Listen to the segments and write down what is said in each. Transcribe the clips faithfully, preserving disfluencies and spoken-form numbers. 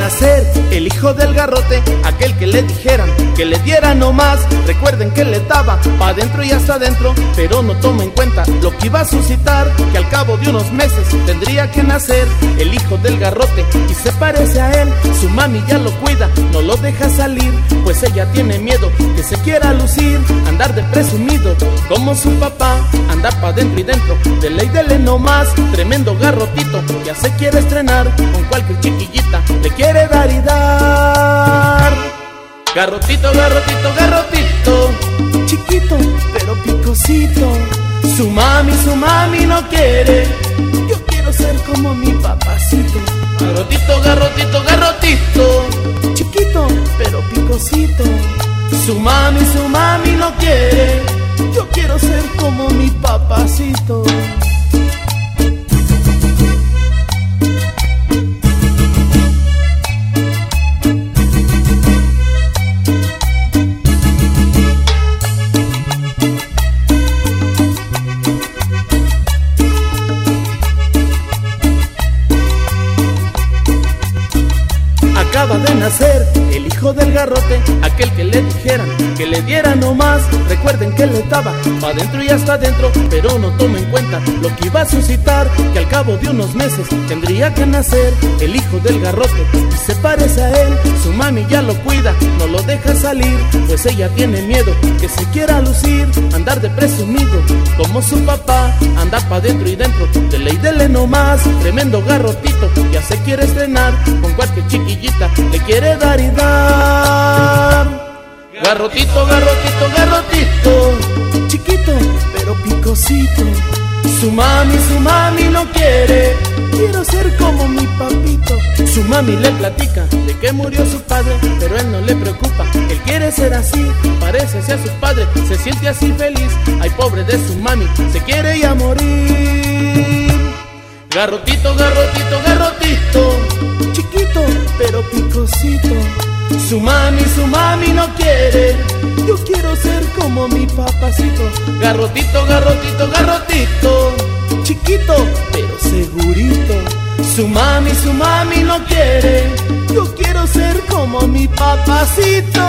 nacer el hijo del garrote, aquel que le dijeran que le diera nomás. Recuerden que le daba pa' adentro y hasta adentro, pero no toma en cuenta lo que iba a suscitar, que al cabo de unos meses tendría que nacer el hijo del garrote y se parece a él. Su mami ya lo cuida, no lo deja salir, pues ella tiene miedo que se quiera lucir, andar de presumido como su papá, andar pa' dentro y dentro, de ley dele nomás. Tremendo garrotito, ya se quiere estrenar, con cualquier chiquillita le quiere dar y dar. Garrotito, garrotito, garrotito, chiquito pero picosito. Su mami, su mami no quiere, yo quiero ser como mi papacito. Garrotito, garrotito, garrotito, chiquito pero picosito. Su mami, su mami no quiere, yo quiero ser como mi papacito. Acaba de nacer el hijo del garrote, aquel que le dijeran que le diera nomás. Recuerden que le daba pa' adentro y hasta adentro, pero no toma en cuenta lo que iba a suscitar, que al cabo de unos meses tendría que nacer el hijo del garrote y se parece a él. Su mami ya lo cuida, no lo deja salir, pues ella tiene miedo que se quiera lucir, andar de presumido como su papá, andar pa' adentro y dentro, de ley dele nomás. Tremendo garrotito, ya se quiere estrenar, con cualquier chiquillita le quiere dar y dar. Garrotito, garrotito, garrotito, chiquito pero picosito. Su mami, su mami no quiere, quiero ser como mi papito. Su mami le platica de que murió su padre, pero él no le preocupa, él quiere ser así, parécese a su padre, se siente así feliz. Ay, pobre de su mami, se quiere ya morir. Garrotito, garrotito, garrotito, chiquito pero picosito. Su mami, su mami no quiere, yo quiero ser como mi papacito. Garrotito, garrotito, garrotito, chiquito pero segurito. Su mami, su mami no quiere, yo quiero ser como mi papacito.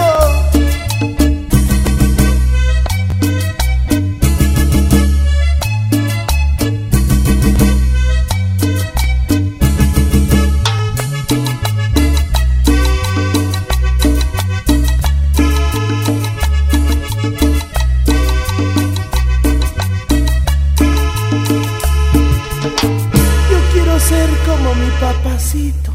Ser como mi papacito.